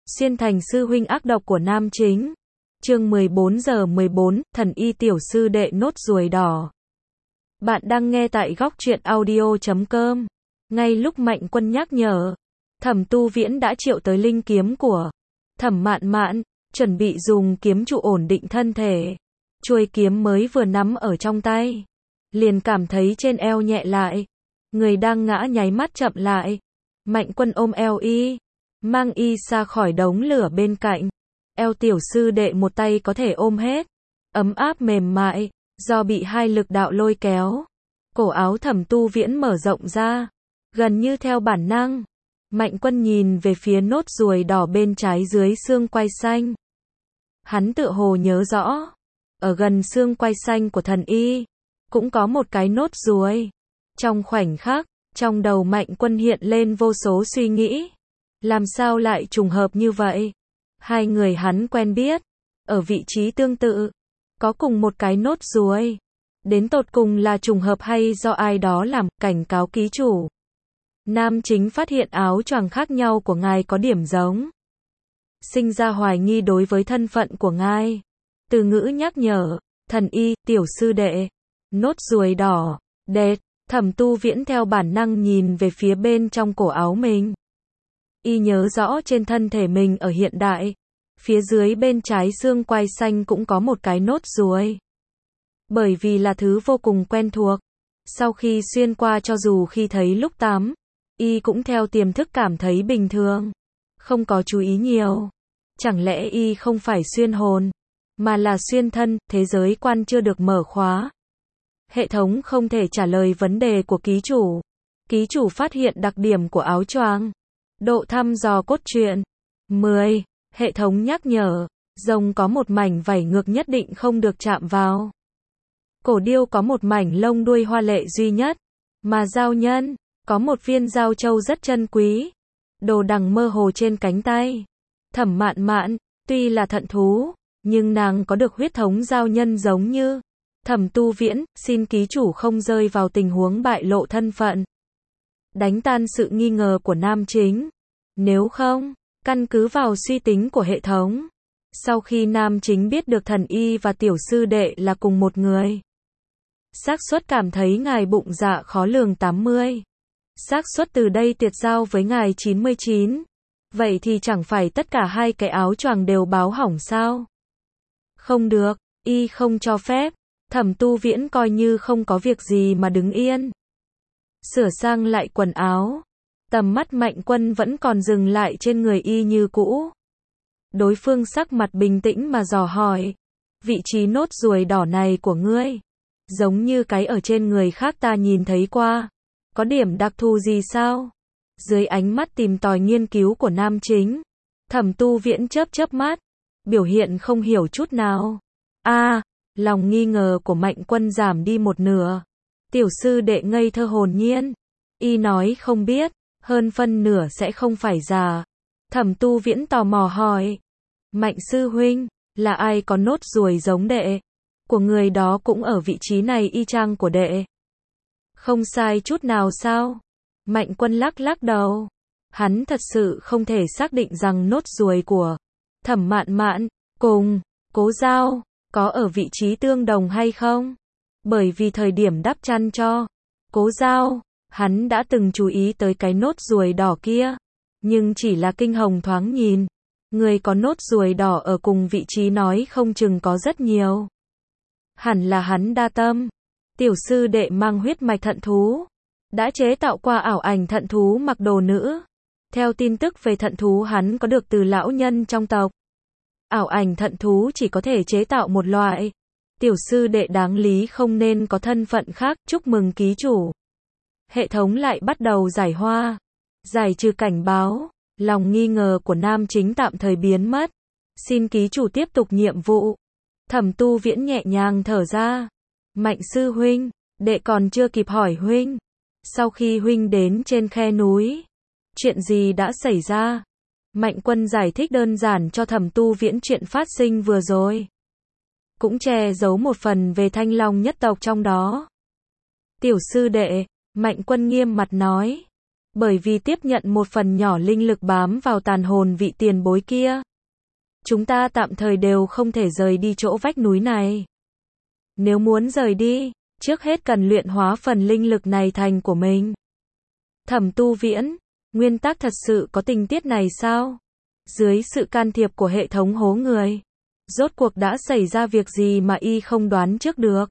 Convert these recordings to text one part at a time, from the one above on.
Xuyên thành sư huynh ác độc của nam chính. Chương 14:14, thần y tiểu sư đệ nốt ruồi đỏ. Bạn đang nghe tại góc truyện audio.com. Ngay lúc Mạnh Quân nhắc nhở, Thẩm Tu Viễn đã triệu tới linh kiếm của Thẩm Mạn Mạn, chuẩn bị dùng kiếm trụ ổn định thân thể. Chuôi kiếm mới vừa nắm ở trong tay, liền cảm thấy trên eo nhẹ lại, người đang ngã nháy mắt chậm lại. Mạnh Quân ôm eo y, mang y xa khỏi đống lửa bên cạnh. Eo tiểu sư đệ một tay có thể ôm hết, ấm áp mềm mại, do bị hai lực đạo lôi kéo. Cổ áo Thẩm Tu Viễn mở rộng ra, gần như theo bản năng. Mạnh Quân nhìn về phía nốt ruồi đỏ bên trái dưới xương quai xanh. Hắn tựa hồ nhớ rõ, ở gần xương quai xanh của thần y, cũng có một cái nốt ruồi. Trong khoảnh khắc, trong đầu Mạnh Quân hiện lên vô số suy nghĩ. Làm sao lại trùng hợp như vậy? Hai người hắn quen biết, ở vị trí tương tự, có cùng một cái nốt ruồi. Đến tột cùng là trùng hợp hay do ai đó làm, cảnh cáo ký chủ. Nam chính phát hiện áo choàng khác nhau của ngài có điểm giống. Sinh ra hoài nghi đối với thân phận của ngài. Từ ngữ nhắc nhở, thần y, tiểu sư đệ, nốt ruồi đỏ, đệt. Thẩm Tu Viễn theo bản năng nhìn về phía bên trong cổ áo mình. Y nhớ rõ trên thân thể mình ở hiện đại, phía dưới bên trái xương quai xanh cũng có một cái nốt ruồi. Bởi vì là thứ vô cùng quen thuộc, sau khi xuyên qua cho dù khi thấy lúc tắm, Y cũng theo tiềm thức cảm thấy bình thường, không có chú ý nhiều. Chẳng lẽ Y không phải xuyên hồn, mà là xuyên thân, thế giới quan chưa được mở khóa. Hệ thống không thể trả lời vấn đề của ký chủ. Ký chủ phát hiện đặc điểm của áo choàng. Độ thăm dò cốt truyện 10. Hệ thống nhắc nhở, rồng có một mảnh vảy ngược nhất định không được chạm vào. Cổ điêu có một mảnh lông đuôi hoa lệ duy nhất, mà giao nhân có một viên giao châu rất chân quý. Đồ đằng mơ hồ trên cánh tay. Thẩm Mạn Mạn, tuy là thận thú, nhưng nàng có được huyết thống giao nhân giống như Thẩm Tu Viễn, xin ký chủ không rơi vào tình huống bại lộ thân phận. Đánh tan sự nghi ngờ của nam chính. Nếu không, căn cứ vào suy tính của hệ thống, sau khi nam chính biết được thần y và tiểu sư đệ là cùng một người, xác suất cảm thấy ngài bụng dạ khó lường 80. Xác suất từ đây tiệt giao với ngài 99. Vậy thì chẳng phải tất cả hai cái áo choàng đều báo hỏng sao? Không được, y không cho phép. Thẩm Tu Viễn coi như không có việc gì mà đứng yên, sửa sang lại quần áo. Tầm mắt Mạnh Quân vẫn còn dừng lại trên người y như cũ. Đối phương sắc mặt bình tĩnh mà dò hỏi, vị trí nốt ruồi đỏ này của ngươi, giống như cái ở trên người khác ta nhìn thấy qua, có điểm đặc thù gì sao? Dưới ánh mắt tìm tòi nghiên cứu của nam chính, Thẩm Tu Viễn chớp mắt, biểu hiện không hiểu chút nào. Lòng nghi ngờ của Mạnh Quân giảm đi một nửa. Tiểu sư đệ ngây thơ hồn nhiên. Y nói không biết, hơn phân nửa sẽ không phải già. Thẩm Tu Viễn tò mò hỏi. Mạnh sư huynh, là ai có nốt ruồi giống đệ? Của người đó cũng ở vị trí này y chang của đệ. Không sai chút nào sao? Mạnh Quân lắc đầu. Hắn thật sự không thể xác định rằng nốt ruồi của Thẩm Mạn Mạn cùng Cố Giao có ở vị trí tương đồng hay không? Bởi vì thời điểm đắp chăn cho Cố Giao, hắn đã từng chú ý tới cái nốt ruồi đỏ kia, nhưng chỉ là kinh hồng thoáng nhìn. Người có nốt ruồi đỏ ở cùng vị trí nói không chừng có rất nhiều. Hẳn là hắn đa tâm. Tiểu sư đệ mang huyết mạch thận thú, đã chế tạo qua ảo ảnh thận thú mặc đồ nữ. Theo tin tức về thận thú hắn có được từ lão nhân trong tộc. Ảo ảnh thận thú chỉ có thể chế tạo một loại. Tiểu sư đệ đáng lý không nên có thân phận khác, chúc mừng ký chủ. Hệ thống lại bắt đầu giải hoa, giải trừ cảnh báo. Lòng nghi ngờ của nam chính tạm thời biến mất. Xin ký chủ tiếp tục nhiệm vụ. Thẩm Tu Viễn nhẹ nhàng thở ra. Mạnh sư huynh, đệ còn chưa kịp hỏi huynh. Sau khi huynh đến trên khe núi, chuyện gì đã xảy ra? Mạnh Quân giải thích đơn giản cho Thẩm Tu Viễn chuyện phát sinh vừa rồi, cũng che giấu một phần về Thanh Long nhất tộc trong đó. Tiểu sư đệ, Mạnh Quân nghiêm mặt nói, Bởi vì tiếp nhận một phần nhỏ linh lực bám vào tàn hồn vị tiền bối kia. Chúng ta tạm thời đều không thể rời đi chỗ vách núi này. Nếu muốn rời đi, trước hết cần luyện hóa phần linh lực này thành của mình. Thẩm Tu Viễn, nguyên tắc thật sự có tình tiết này sao? Dưới sự can thiệp của hệ thống hố người, rốt cuộc đã xảy ra việc gì mà y không đoán trước được?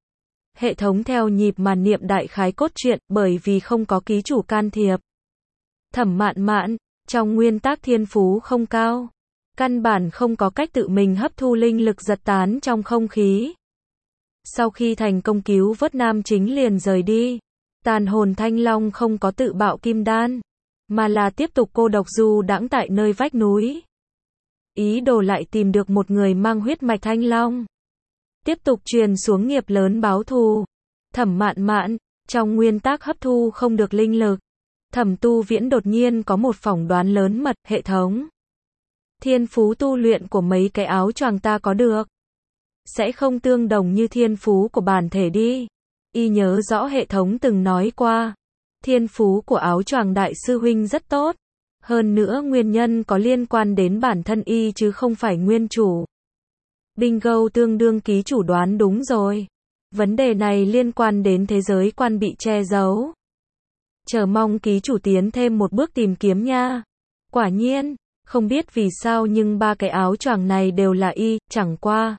Hệ thống theo nhịp mà niệm đại khái cốt truyện, bởi vì không có ký chủ can thiệp. Thẩm Mạn Mạn, trong nguyên tắc thiên phú không cao, căn bản không có cách tự mình hấp thu linh lực giật tán trong không khí. Sau khi thành công cứu vớt nam chính liền rời đi, tàn hồn Thanh Long không có tự bạo kim đan, mà là tiếp tục cô độc du đãng tại nơi vách núi. Ý đồ lại tìm được một người mang huyết mạch Thanh Long, tiếp tục truyền xuống nghiệp lớn báo thù. Thẩm Mạn Mạn, trong nguyên tắc hấp thu không được linh lực. Thẩm Tu Viễn đột nhiên có một phỏng đoán lớn mật, hệ thống. Thiên phú tu luyện của mấy cái áo choàng ta có được sẽ không tương đồng như thiên phú của bản thể đi. Y nhớ rõ hệ thống từng nói qua, thiên phú của áo choàng đại sư huynh rất tốt. Hơn nữa nguyên nhân có liên quan đến bản thân y chứ không phải nguyên chủ. Bingo, tương đương ký chủ đoán đúng rồi. Vấn đề này liên quan đến thế giới quan bị che giấu. Chờ mong ký chủ tiến thêm một bước tìm kiếm nha. Quả nhiên, không biết vì sao nhưng ba cái áo choàng này đều là y, chẳng qua.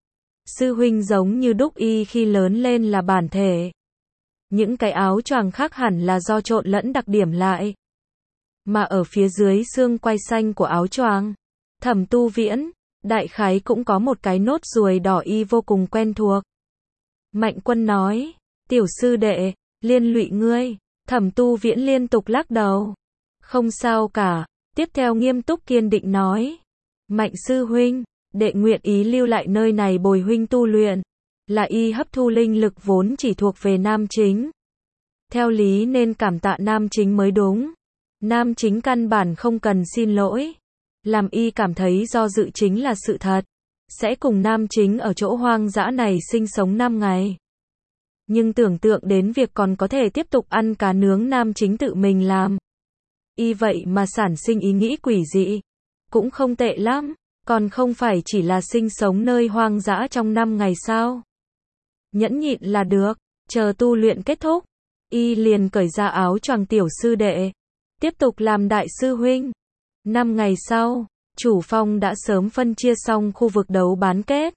Sư huynh giống như đúc y khi lớn lên là bản thể. Những cái áo choàng khác hẳn là do trộn lẫn đặc điểm lại. Mà ở phía dưới xương quai xanh của áo choàng, Thẩm Tu Viễn, đại khái cũng có một cái nốt ruồi đỏ y vô cùng quen thuộc. Mạnh Quân nói, tiểu sư đệ, liên lụy ngươi. Thẩm Tu Viễn liên tục lắc đầu. Không sao cả, tiếp theo nghiêm túc kiên định nói. Mạnh sư huynh, đệ nguyện ý lưu lại nơi này bồi huynh tu luyện. Là y hấp thu linh lực vốn chỉ thuộc về nam chính. Theo lý nên cảm tạ nam chính mới đúng. Nam chính căn bản không cần xin lỗi. Làm y cảm thấy do dự chính là sự thật. Sẽ cùng nam chính ở chỗ hoang dã này sinh sống 5 ngày. Nhưng tưởng tượng đến việc còn có thể tiếp tục ăn cá nướng nam chính tự mình làm. Y vậy mà sản sinh ý nghĩ quỷ dị. Cũng không tệ lắm, còn không phải chỉ là sinh sống nơi hoang dã trong 5 ngày sao. Nhẫn nhịn là được, chờ tu luyện kết thúc. Y liền cởi ra áo choàng tiểu sư đệ. Tiếp tục làm đại sư huynh. 5 ngày sau, chủ phong đã sớm phân chia xong khu vực đấu bán kết.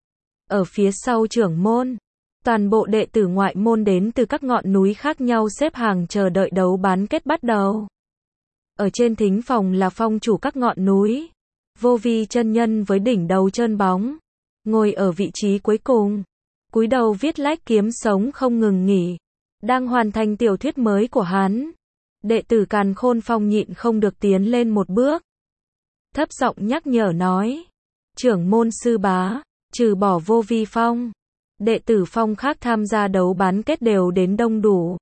Ở phía sau trưởng môn, toàn bộ đệ tử ngoại môn đến từ các ngọn núi khác nhau xếp hàng chờ đợi đấu bán kết bắt đầu. Ở trên thính phòng là phong chủ các ngọn núi, Vô Vi chân nhân với đỉnh đầu trơn bóng, ngồi ở vị trí cuối cùng, cúi đầu viết lách kiếm sống không ngừng nghỉ, đang hoàn thành tiểu thuyết mới của hắn. Đệ tử Càn Khôn Phong nhịn không được tiến lên một bước, thấp giọng nhắc nhở nói, trưởng môn sư bá, trừ bỏ Vô Vi Phong, đệ tử phong khác tham gia đấu bán kết đều đến đông đủ.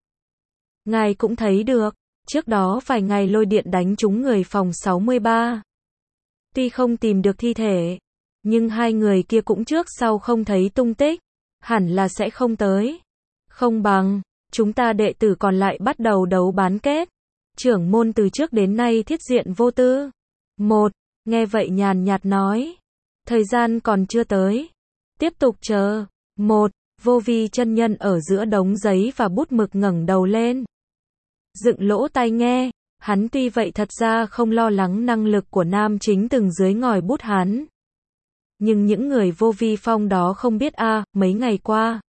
Ngài cũng thấy được, trước đó vài ngày lôi điện đánh trúng người phòng 63. Tuy không tìm được thi thể, nhưng hai người kia cũng trước sau không thấy tung tích, hẳn là sẽ không tới. Không bằng, chúng ta đệ tử còn lại bắt đầu đấu bán kết. Trưởng môn từ trước đến nay thiết diện vô tư. Một, nghe vậy nhàn nhạt nói, thời gian còn chưa tới. Tiếp tục chờ. Một, Vô Vi chân nhân ở giữa đống giấy và bút mực ngẩng đầu lên. Dựng lỗ tai nghe, hắn tuy vậy thật ra không lo lắng năng lực của nam chính từng dưới ngòi bút hắn. Nhưng những người Vô Vi Phong đó không biết mấy ngày qua,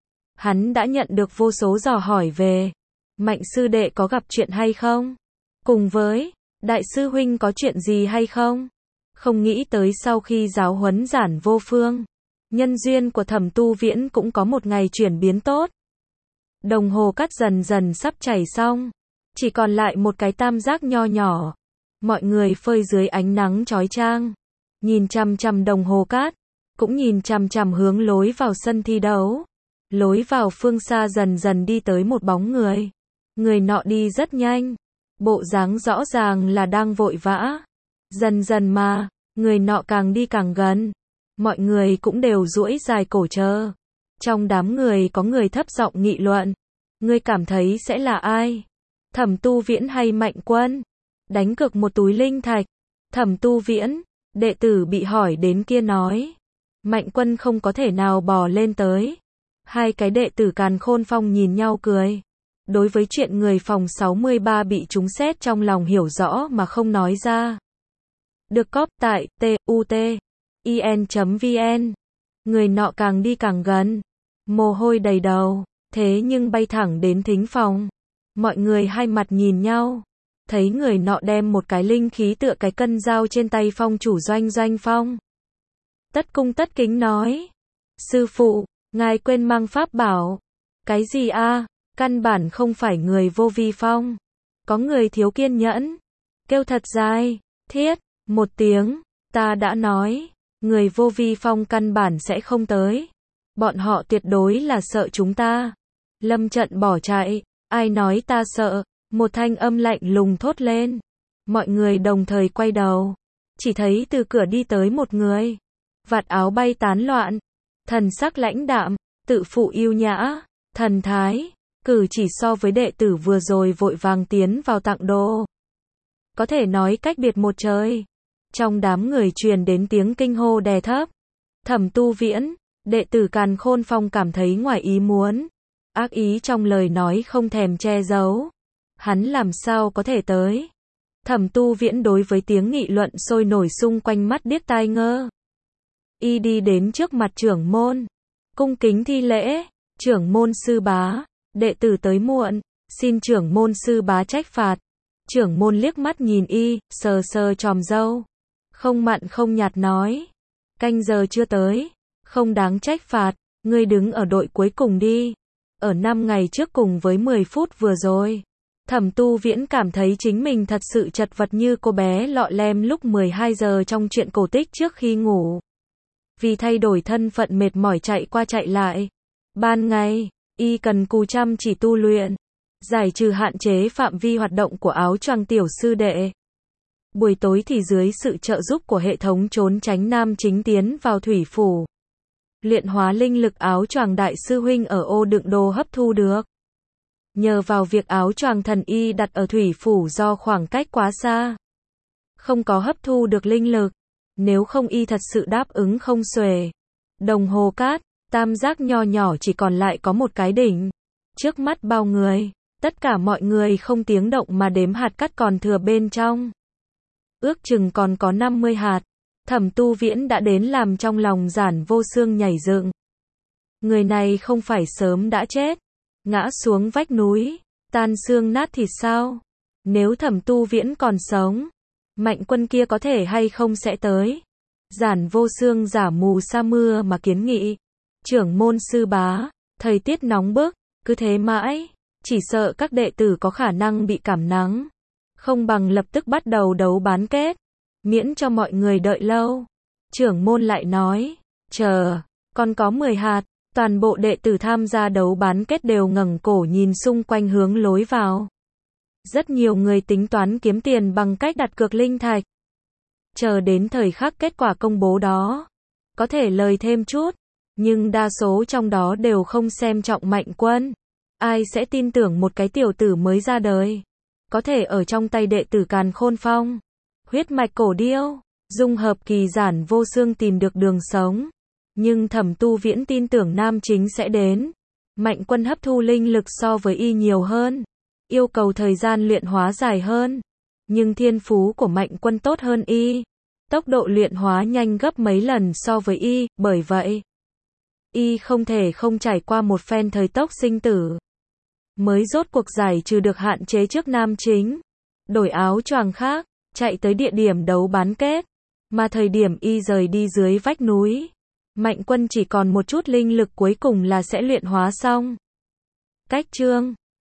hắn đã nhận được vô số dò hỏi về, Mạnh sư đệ có gặp chuyện hay không? Cùng với, đại sư huynh có chuyện gì hay không? Không nghĩ tới sau khi giáo huấn Giản Vô Phương, nhân duyên của Thẩm Tu Viễn cũng có một ngày chuyển biến tốt. Đồng hồ cắt dần dần sắp chảy xong, chỉ còn lại một cái tam giác nho nhỏ. Mọi người phơi dưới ánh nắng chói chang, nhìn chằm chằm đồng hồ cát, cũng nhìn chằm chằm hướng lối vào sân thi đấu. Lối vào phương xa dần dần đi tới một bóng người. Người nọ đi rất nhanh, bộ dáng rõ ràng là đang vội vã. Dần dần mà, người nọ càng đi càng gần. Mọi người cũng đều duỗi dài cổ chờ. Trong đám người có người thấp giọng nghị luận. Ngươi cảm thấy sẽ là ai? Thẩm Tu Viễn hay Mạnh Quân? Đánh cược một túi linh thạch. Thẩm Tu Viễn, đệ tử bị hỏi đến kia nói. Mạnh Quân không có thể nào bò lên tới. Hai cái đệ tử Càn Khôn Phong nhìn nhau cười. Đối với chuyện người phòng 63 bị trúng sét trong lòng hiểu rõ mà không nói ra. Được cóp tại tut.in.vn. Người nọ càng đi càng gần. Mồ hôi đầy đầu. Thế nhưng bay thẳng đến thính phòng. Mọi người hai mặt nhìn nhau. Thấy người nọ đem một cái linh khí tựa cái cân dao trên tay phong chủ Doanh Phong. Tất cung tất kính nói. Sư phụ, ngài quên mang pháp bảo. Cái gì a? Căn bản không phải người vô vi phong. Có người thiếu kiên nhẫn. Kêu thật dài. Thiết, một tiếng. Ta đã nói. Người vô vi phong căn bản sẽ không tới. Bọn họ tuyệt đối là sợ chúng ta. Lâm Trận bỏ chạy. Ai nói ta sợ? Một thanh âm lạnh lùng thốt lên. Mọi người đồng thời quay đầu. Chỉ thấy từ cửa đi tới một người. Vạt áo bay tán loạn. Thần sắc lãnh đạm. Tự phụ yêu nhã. Thần thái. Cử chỉ so với đệ tử vừa rồi vội vàng tiến vào tặng đồ. Có thể nói cách biệt một trời. Trong đám người truyền đến tiếng kinh hô đè thấp. Thẩm Tu Viễn, đệ tử Càn Khôn Phong cảm thấy ngoài ý muốn. Ác ý trong lời nói không thèm che giấu. Hắn làm sao có thể tới? Thẩm Tu Viễn đối với tiếng nghị luận sôi nổi xung quanh mắt điếc tai ngơ. Y đi đến trước mặt trưởng môn. Cung kính thi lễ. Trưởng môn sư bá. Đệ tử tới muộn. Xin trưởng môn sư bá trách phạt. Trưởng môn liếc mắt nhìn y, sờ sờ chòm râu. Không mặn không nhạt nói. Canh giờ chưa tới. Không đáng trách phạt. Ngươi đứng ở đội cuối cùng đi. Ở 5 ngày trước cùng với 10 phút vừa rồi. Thẩm Tu Viễn cảm thấy chính mình thật sự chật vật như cô bé lọ lem lúc 12 giờ trong truyện cổ tích trước khi ngủ. Vì thay đổi thân phận mệt mỏi chạy qua chạy lại. Ban ngày, y cần cù chăm chỉ tu luyện. Giải trừ hạn chế phạm vi hoạt động của áo choàng tiểu sư đệ. Buổi tối thì dưới sự trợ giúp của hệ thống trốn tránh nam chính tiến vào thủy phủ. Luyện hóa linh lực áo choàng đại sư huynh ở ô đựng đồ hấp thu được. Nhờ vào việc áo choàng thần y đặt ở thủy phủ do khoảng cách quá xa. Không có hấp thu được linh lực. Nếu không y thật sự đáp ứng không xuể. Đồng hồ cát, tam giác nho nhỏ chỉ còn lại có một cái đỉnh. Trước mắt bao người, tất cả mọi người không tiếng động mà đếm hạt cát còn thừa bên trong. Ước chừng còn có 50 hạt. Thẩm Tu Viễn đã đến làm trong lòng Giản Vô Xương nhảy dựng. Người này không phải sớm đã chết, ngã xuống vách núi, tan xương nát thịt sao? Nếu Thẩm Tu Viễn còn sống, Mạnh Quân kia có thể hay không sẽ tới? Giản Vô Xương giả mù sa mưa mà kiến nghị. Trưởng môn sư bá, thời tiết nóng bức, cứ thế mãi, chỉ sợ các đệ tử có khả năng bị cảm nắng. Không bằng lập tức bắt đầu đấu bán kết, miễn cho mọi người đợi lâu. Trưởng môn lại nói, chờ, còn có 10 hạt. Toàn bộ đệ tử tham gia đấu bán kết đều ngẩng cổ nhìn xung quanh hướng lối vào. Rất nhiều người tính toán kiếm tiền bằng cách đặt cược linh thạch. Chờ đến thời khắc kết quả công bố đó, có thể lời thêm chút, nhưng đa số trong đó đều không xem trọng Mạnh Quân. Ai sẽ tin tưởng một cái tiểu tử mới ra đời, có thể ở trong tay đệ tử Càn Khôn Phong. Huyết mạch cổ điêu, dung hợp kỳ Giản Vô Xương tìm được đường sống. Nhưng Thẩm Tu Viễn tin tưởng nam chính sẽ đến. Mạnh Quân hấp thu linh lực so với y nhiều hơn. Yêu cầu thời gian luyện hóa dài hơn. Nhưng thiên phú của Mạnh Quân tốt hơn y. Tốc độ luyện hóa nhanh gấp mấy lần so với y, bởi vậy y không thể không trải qua một phen thời tốc sinh tử. Mới rốt cuộc giải trừ được hạn chế trước nam chính. Đổi áo choàng khác, chạy tới địa điểm đấu bán kết. Mà thời điểm y rời đi dưới vách núi, Mạnh Quân chỉ còn một chút linh lực cuối cùng là sẽ luyện hóa xong. Cách chương